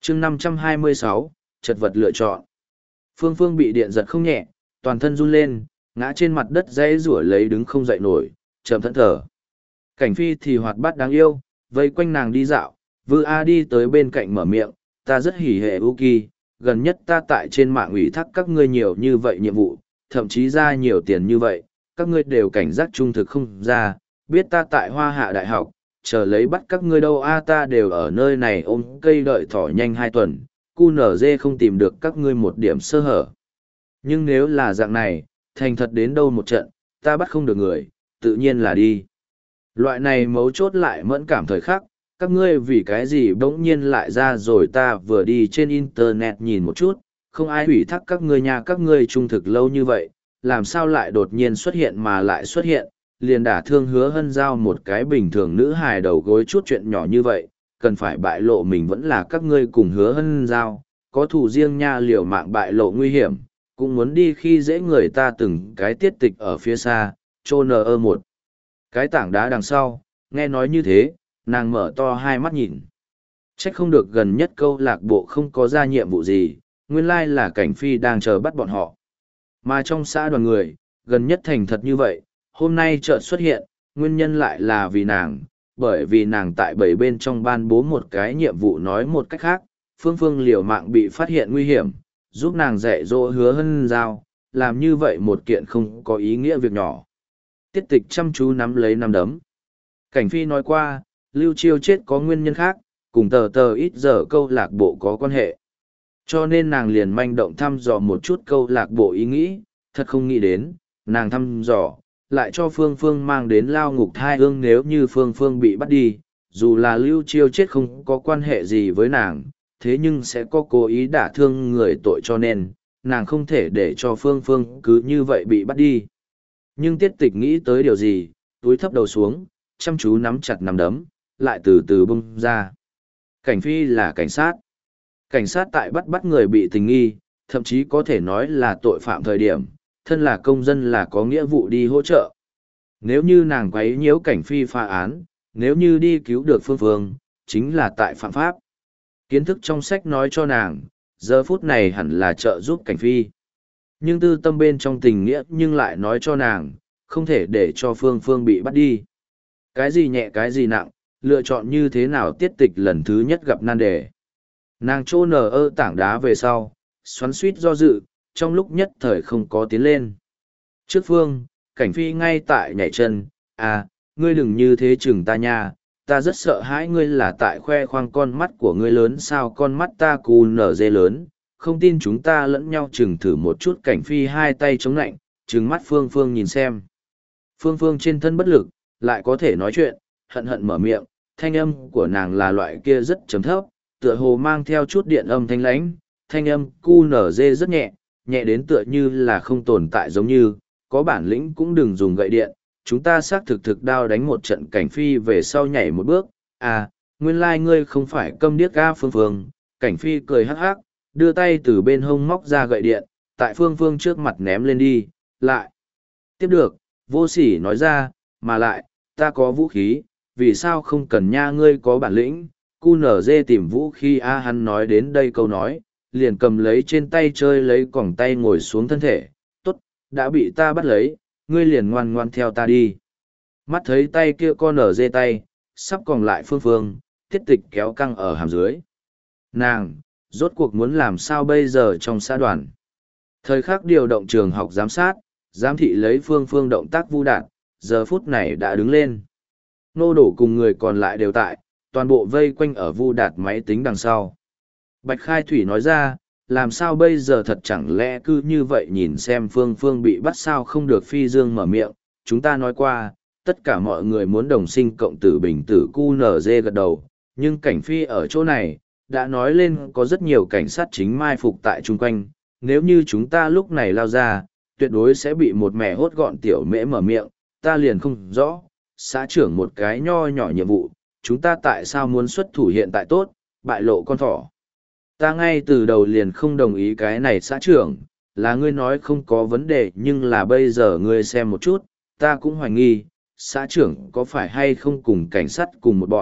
chương 526, chật vật lựa chọn. Phương Phương bị điện giật không nhẹ, toàn thân run lên, ngã trên mặt đất dãy rủa lấy đứng không dậy nổi, chậm thẫn thở. Cảnh Phi thì hoạt bát đáng yêu, vây quanh nàng đi dạo, Vư A đi tới bên cạnh mở miệng, ta rất hỉ hệ Uki, gần nhất ta tại trên mạng ủy thác các ngươi nhiều như vậy nhiệm vụ, thậm chí ra nhiều tiền như vậy, các ngươi đều cảnh giác trung thực không ra, biết ta tại Hoa Hạ Đại học, chờ lấy bắt các ngươi đâu a ta đều ở nơi này ôm cây đợi thỏ nhanh 2 tuần, QNZ không tìm được các ngươi một điểm sơ hở. Nhưng nếu là dạng này, thành thật đến đâu một trận, ta bắt không được người, tự nhiên là đi. Loại này mấu chốt lại mẫn cảm thời khắc, các ngươi vì cái gì bỗng nhiên lại ra rồi ta vừa đi trên internet nhìn một chút, không ai ủy thác các ngươi nhà các ngươi trung thực lâu như vậy, làm sao lại đột nhiên xuất hiện mà lại xuất hiện, liền đả thương Hứa Hân Giao một cái bình thường nữ hài đầu gối chút chuyện nhỏ như vậy, cần phải bại lộ mình vẫn là các ngươi cùng Hứa Hân Giao, có thù riêng nha liều mạng bại lộ nguy hiểm, cũng muốn đi khi dễ người ta từng cái tiết tịch ở phía xa, trô nờ một cái tảng đá đằng sau, nghe nói như thế, nàng mở to hai mắt nhìn. Trách không được gần nhất câu lạc bộ không có ra nhiệm vụ gì, nguyên lai là Cảnh Phi đang chờ bắt bọn họ. Mà trong xã đoàn người, gần nhất thành thật như vậy, hôm nay chợt xuất hiện, nguyên nhân lại là vì nàng, bởi vì nàng tại 7 bên trong ban bố một cái nhiệm vụ nói một cách khác, Phương Phương liều mạng bị phát hiện nguy hiểm, giúp nàng dạy dỗ Hứa Hân Giao, làm như vậy một kiện không có ý nghĩa việc nhỏ. Tiết tịch chăm chú nắm lấy nắm đấm. Cảnh Phi nói qua, Lưu Chiêu chết có nguyên nhân khác, cùng tờ ít giờ câu lạc bộ có quan hệ. Cho nên nàng liền manh động thăm dò một chút câu lạc bộ ý nghĩ, thật không nghĩ đến, nàng thăm dò, lại cho Phương Phương mang đến lao ngục thai ương nếu như Phương Phương bị bắt đi, dù là Lưu Chiêu chết không có quan hệ gì với nàng, thế nhưng sẽ có cố ý đả thương người tội cho nên, nàng không thể để cho Phương Phương cứ như vậy bị bắt đi. Nhưng tiết tịch nghĩ tới điều gì, túi thấp đầu xuống, chăm chú nắm chặt nắm đấm, lại từ từ bung ra. Cảnh Phi là cảnh sát. Cảnh sát tại bắt người bị tình nghi, thậm chí có thể nói là tội phạm thời điểm, thân là công dân là có nghĩa vụ đi hỗ trợ. Nếu như nàng quấy nhiễu Cảnh Phi phá án, nếu như đi cứu được Phương Phương, chính là tại phạm pháp. Kiến thức trong sách nói cho nàng, giờ phút này hẳn là trợ giúp Cảnh Phi. Nhưng tư tâm bên trong tình nghĩa nhưng lại nói cho nàng, không thể để cho Phương Phương bị bắt đi. Cái gì nhẹ cái gì nặng, lựa chọn như thế nào tiết tịch lần thứ nhất gặp nan đề. Nàng trô nở tảng đá về sau, xoắn suýt do dự, trong lúc nhất thời không có tiến lên. Trước Phương, Cảnh Phi ngay tại nhảy chân, à, ngươi đừng như thế chừng ta nha, ta rất sợ hãi ngươi là tại khoe khoang con mắt của ngươi lớn sao con mắt ta cù nở dê lớn, không tin chúng ta lẫn nhau chừng thử một chút. Cảnh Phi hai tay chống lạnh, trừng mắt Phương Phương nhìn xem. Phương Phương trên thân bất lực, lại có thể nói chuyện, hận hận mở miệng, thanh âm của nàng là loại kia rất trầm thấp, tựa hồ mang theo chút điện âm thanh lãnh, thanh âm cu nở dê rất nhẹ, nhẹ đến tựa như là không tồn tại giống như, có bản lĩnh cũng đừng dùng gậy điện, chúng ta xác thực đao đánh một trận. Cảnh Phi về sau nhảy một bước, à, nguyên lai ngươi không phải câm điếc ga Phương Phương. Cảnh Phi cười hắc hắc, đưa tay từ bên hông móc ra gậy điện, tại Phương Phương trước mặt ném lên đi, lại. Tiếp được, vô sỉ nói ra, mà lại, ta có vũ khí, vì sao không cần nha ngươi có bản lĩnh, QNZ tìm vũ khí a hắn nói đến đây câu nói, liền cầm lấy trên tay chơi lấy còng tay ngồi xuống thân thể, tốt, đã bị ta bắt lấy, ngươi liền ngoan ngoan theo ta đi. Mắt thấy tay kia con ở dê tay, sắp còn lại Phương Phương, tiết tịch kéo căng ở hàm dưới. Nàng, rốt cuộc muốn làm sao bây giờ trong xã đoàn. Thời khắc điều động trường học giám sát, giám thị lấy Phương Phương động tác vu đạt, giờ phút này đã đứng lên. Nô đổ cùng người còn lại đều tại, toàn bộ vây quanh ở vu đạt máy tính đằng sau. Bạch Khai Thủy nói ra, làm sao bây giờ thật chẳng lẽ cứ như vậy nhìn xem Phương Phương bị bắt sao không được. Phi Dương mở miệng, chúng ta nói qua, tất cả mọi người muốn đồng sinh cộng tử bình tử QNZ gật đầu, nhưng Cảnh Phi ở chỗ này, đã nói lên có rất nhiều cảnh sát chính mai phục tại chung quanh, nếu như chúng ta lúc này lao ra, tuyệt đối sẽ bị một mẹ hốt gọn. Tiểu Mễ mở miệng, ta liền không rõ, xã trưởng một cái nho nhỏ nhiệm vụ, chúng ta tại sao muốn xuất thủ hiện tại tốt, bại lộ con thỏ. Ta ngay từ đầu liền không đồng ý cái này xã trưởng, là ngươi nói không có vấn đề nhưng là bây giờ ngươi xem một chút, ta cũng hoài nghi, xã trưởng có phải hay không cùng cảnh sát cùng một bọn,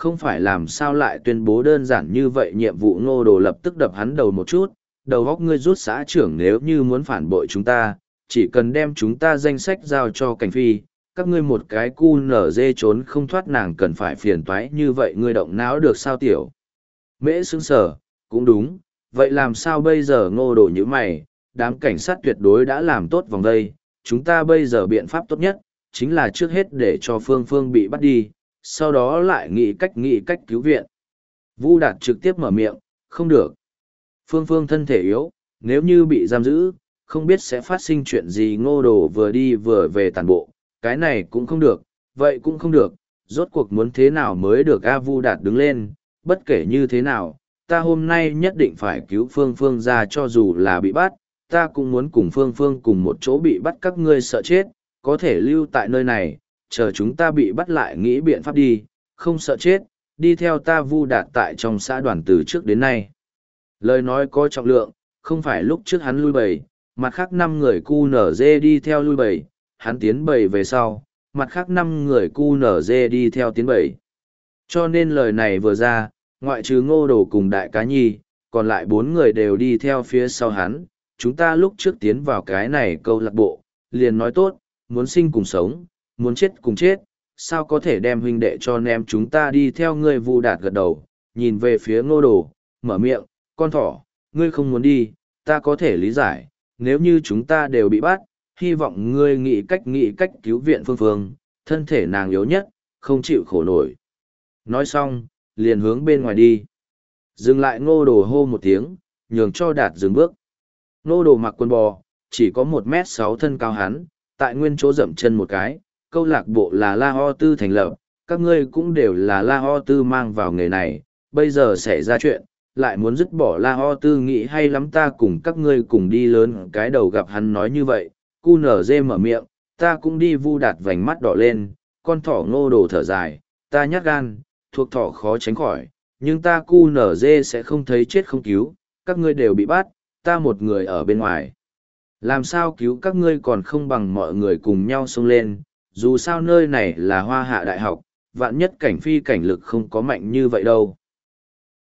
không phải làm sao lại tuyên bố đơn giản như vậy. Nhiệm vụ Ngô Đồ lập tức đập hắn đầu một chút, đầu góc ngươi rút xã trưởng, nếu như muốn phản bội chúng ta, chỉ cần đem chúng ta danh sách giao cho Cảnh Phi, các ngươi một cái cu nở dê trốn không thoát, nàng cần phải phiền toái như vậy ngươi động não được sao tiểu. Mễ sững sờ, cũng đúng, vậy làm sao bây giờ? Ngô Đồ như mày, đám cảnh sát tuyệt đối đã làm tốt vòng đây, chúng ta bây giờ biện pháp tốt nhất, chính là trước hết để cho Phương Phương bị bắt đi, sau đó lại nghĩ cách cứu viện. Vu Đạt trực tiếp mở miệng, không được. Phương Phương thân thể yếu, nếu như bị giam giữ, không biết sẽ phát sinh chuyện gì. Ngô Đồ vừa đi vừa về tàn bộ, cái này cũng không được, vậy cũng không được, rốt cuộc muốn thế nào mới được? Vu Đạt đứng lên, bất kể như thế nào, ta hôm nay nhất định phải cứu Phương Phương ra, cho dù là bị bắt, ta cũng muốn cùng Phương Phương cùng một chỗ bị bắt. Các ngươi sợ chết, có thể lưu tại nơi này, chờ chúng ta bị bắt lại nghĩ biện pháp đi, không sợ chết, đi theo ta. Vu Đạt tại trong xã đoàn từ trước đến nay. Lời nói có trọng lượng, không phải lúc trước hắn lui bầy, mặt khác 5 người QNZ đi theo lui bầy, hắn tiến bầy về sau, mặt khác 5 người QNZ đi theo tiến bầy. Cho nên lời này vừa ra, ngoại trừ Ngô Đồ cùng Đại Cá Nhi, còn lại 4 người đều đi theo phía sau hắn. Chúng ta lúc trước tiến vào cái này câu lạc bộ, liền nói tốt, muốn sinh cùng sống, muốn chết cùng chết, sao có thể đem huynh đệ cho ném chúng ta đi theo ngươi? Vu Đạt gật đầu, nhìn về phía Ngô Đồ, mở miệng, con thỏ, ngươi không muốn đi, ta có thể lý giải, nếu như chúng ta đều bị bắt, hy vọng ngươi nghĩ cách cứu viện Phương Phương, thân thể nàng yếu nhất, không chịu khổ nổi. Nói xong, liền hướng bên ngoài đi. Dừng lại. Ngô Đồ hô một tiếng, nhường cho Đạt dừng bước. Ngô Đồ mặc quần bò, chỉ có 1m6 thân cao hắn, tại nguyên chỗ dậm chân một cái. Câu lạc bộ là La Ho Tư thành lập, các ngươi cũng đều là La Ho Tư mang vào nghề này, bây giờ xảy ra chuyện, lại muốn dứt bỏ La Ho Tư, nghĩ hay lắm, ta cùng các ngươi cùng đi lớn cái đầu. Gặp hắn nói như vậy, cu nở dê mở miệng, ta cũng đi. Vu Đạt vành mắt đỏ lên, con thỏ. Ngô Đồ thở dài, ta nhát gan, thuộc thỏ khó tránh khỏi, nhưng ta cu nở dê sẽ không thấy chết không cứu, các ngươi đều bị bắt, ta một người ở bên ngoài, làm sao cứu các ngươi? Còn không bằng mọi người cùng nhau xông lên, dù sao nơi này là Hoa Hạ Đại học, vạn nhất Cảnh Phi cảnh lực không có mạnh như vậy đâu.